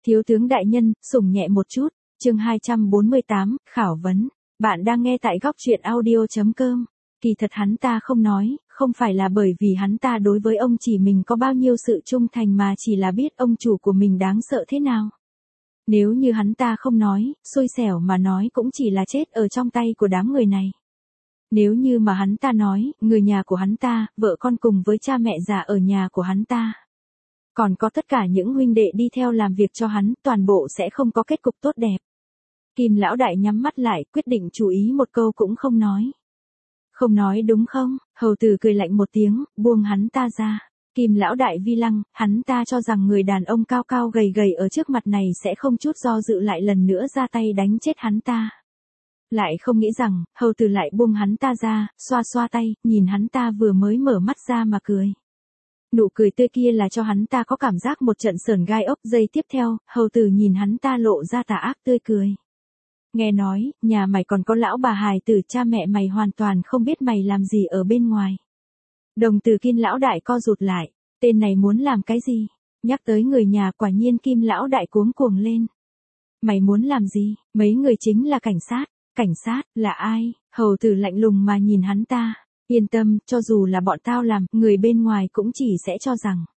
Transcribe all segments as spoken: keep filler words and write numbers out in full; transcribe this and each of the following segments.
Thiếu tướng đại nhân, sủng nhẹ một chút, chương hai trăm bốn mươi tám, khảo vấn. Bạn đang nghe tại góc truyện audio.com. Kỳ thật hắn ta không nói, không phải là bởi vì hắn ta đối với ông chỉ mình có bao nhiêu sự trung thành mà chỉ là biết ông chủ của mình đáng sợ thế nào. Nếu như hắn ta không nói, xui xẻo mà nói cũng chỉ là chết ở trong tay của đám người này. Nếu như mà hắn ta nói, người nhà của hắn ta, vợ con cùng với cha mẹ già ở nhà của hắn ta. Còn có tất cả những huynh đệ đi theo làm việc cho hắn, toàn bộ sẽ không có kết cục tốt đẹp. Kim lão đại nhắm mắt lại, quyết định chú ý một câu cũng không nói. Không nói đúng không? Hầu tử cười lạnh một tiếng, buông hắn ta ra. Kim lão đại vi lăng, hắn ta cho rằng người đàn ông cao cao gầy gầy ở trước mặt này sẽ không chút do dự lại lần nữa ra tay đánh chết hắn ta. Lại không nghĩ rằng, hầu tử lại buông hắn ta ra, xoa xoa tay, nhìn hắn ta vừa mới mở mắt ra mà cười. Nụ cười tươi kia là cho hắn ta có cảm giác một trận sởn gai ốc. Giây tiếp theo, hầu tử nhìn hắn ta lộ ra tà ác tươi cười. Nghe nói, nhà mày còn có lão bà hài tử, cha mẹ mày hoàn toàn không biết mày làm gì ở bên ngoài. Đồng tử Kim lão đại co rụt lại, tên này muốn làm cái gì? Nhắc tới người nhà, quả nhiên Kim lão đại cuống cuồng lên. Mày muốn làm gì? Mấy người chính là cảnh sát. Cảnh sát, là ai? Hầu tử lạnh lùng mà nhìn hắn ta. Yên tâm, cho dù là bọn tao làm, người bên ngoài cũng chỉ sẽ cho rằng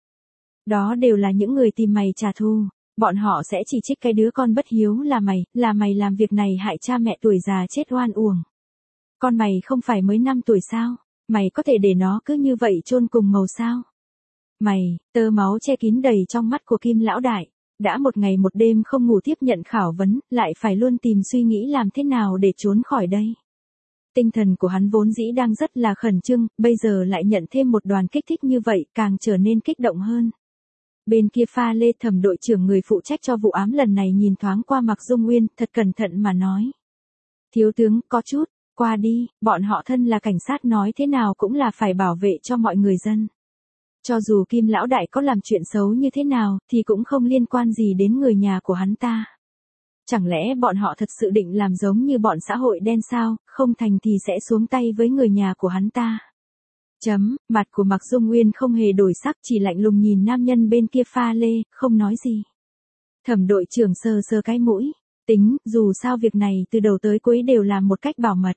đó đều là những người tìm mày trả thù. Bọn họ sẽ chỉ trích cái đứa con bất hiếu là mày, là mày làm việc này hại cha mẹ tuổi già chết oan uổng. Con mày không phải mới năm tuổi sao? Mày có thể để nó cứ như vậy chôn cùng màu sao? Mày, tơ máu che kín đầy trong mắt của Kim lão đại. Đã một ngày một đêm không ngủ tiếp nhận khảo vấn, lại phải luôn tìm suy nghĩ làm thế nào để trốn khỏi đây. Tinh thần của hắn vốn dĩ đang rất là khẩn trương, bây giờ lại nhận thêm một đoàn kích thích như vậy, càng trở nên kích động hơn. Bên kia pha lê, Thẩm đội trưởng người phụ trách cho vụ ám lần này nhìn thoáng qua Mạc Dung Nguyên, thật cẩn thận mà nói. Thiếu tướng, có chút, qua đi, bọn họ thân là cảnh sát nói thế nào cũng là phải bảo vệ cho mọi người dân. Cho dù Kim lão đại có làm chuyện xấu như thế nào, thì cũng không liên quan gì đến người nhà của hắn ta. Chẳng lẽ bọn họ thật sự định làm giống như bọn xã hội đen sao, không thành thì sẽ xuống tay với người nhà của hắn ta. Chấm, mặt của Mạc Dung Nguyên không hề đổi sắc, chỉ lạnh lùng nhìn nam nhân bên kia pha lê, không nói gì. Thẩm đội trưởng sờ sờ cái mũi, tính, dù sao việc này từ đầu tới cuối đều làm một cách bảo mật.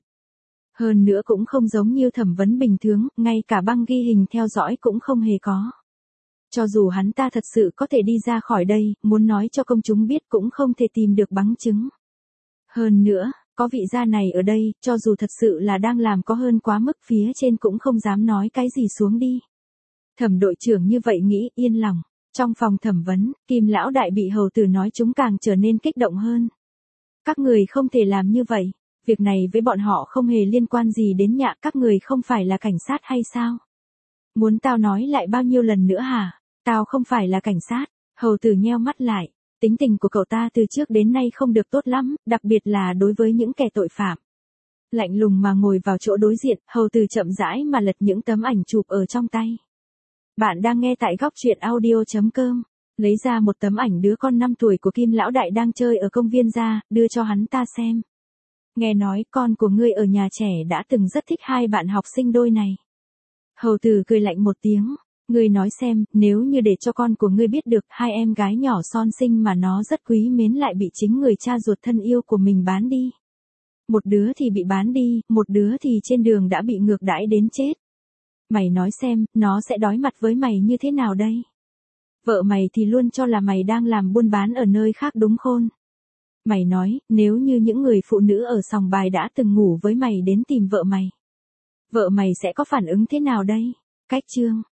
Hơn nữa cũng không giống như thẩm vấn bình thường, ngay cả băng ghi hình theo dõi cũng không hề có. Cho dù hắn ta thật sự có thể đi ra khỏi đây, muốn nói cho công chúng biết cũng không thể tìm được bằng chứng. Hơn nữa, có vị gia này ở đây, cho dù thật sự là đang làm có hơn quá mức, phía trên cũng không dám nói cái gì xuống đi. Thẩm đội trưởng như vậy nghĩ, yên lòng. Trong phòng thẩm vấn, Kim lão đại bị hầu tử nói chúng càng trở nên kích động hơn. Các người không thể làm như vậy. Việc này với bọn họ không hề liên quan gì đến nhà, các người không phải là cảnh sát hay sao? Muốn tao nói lại bao nhiêu lần nữa hả? Tao không phải là cảnh sát. Hầu tử nheo mắt lại. Tính tình của cậu ta từ trước đến nay không được tốt lắm, đặc biệt là đối với những kẻ tội phạm. Lạnh lùng mà ngồi vào chỗ đối diện, hầu tử chậm rãi mà lật những tấm ảnh chụp ở trong tay. Bạn đang nghe tại góc truyện audio.com. Lấy ra một tấm ảnh đứa con năm tuổi của Kim lão đại đang chơi ở công viên ra, đưa cho hắn ta xem. Nghe nói con của ngươi ở nhà trẻ đã từng rất thích hai bạn học sinh đôi này. Hầu tử cười lạnh một tiếng. Ngươi nói xem, nếu như để cho con của ngươi biết được hai em gái nhỏ son xinh mà nó rất quý mến lại bị chính người cha ruột thân yêu của mình bán đi. Một đứa thì bị bán đi, một đứa thì trên đường đã bị ngược đãi đến chết. Mày nói xem, nó sẽ đối mặt với mày như thế nào đây? Vợ mày thì luôn cho là mày đang làm buôn bán ở nơi khác đúng khôn? Mày nói, nếu như những người phụ nữ ở sòng bài đã từng ngủ với mày đến tìm vợ mày, vợ mày sẽ có phản ứng thế nào đây? Cách chương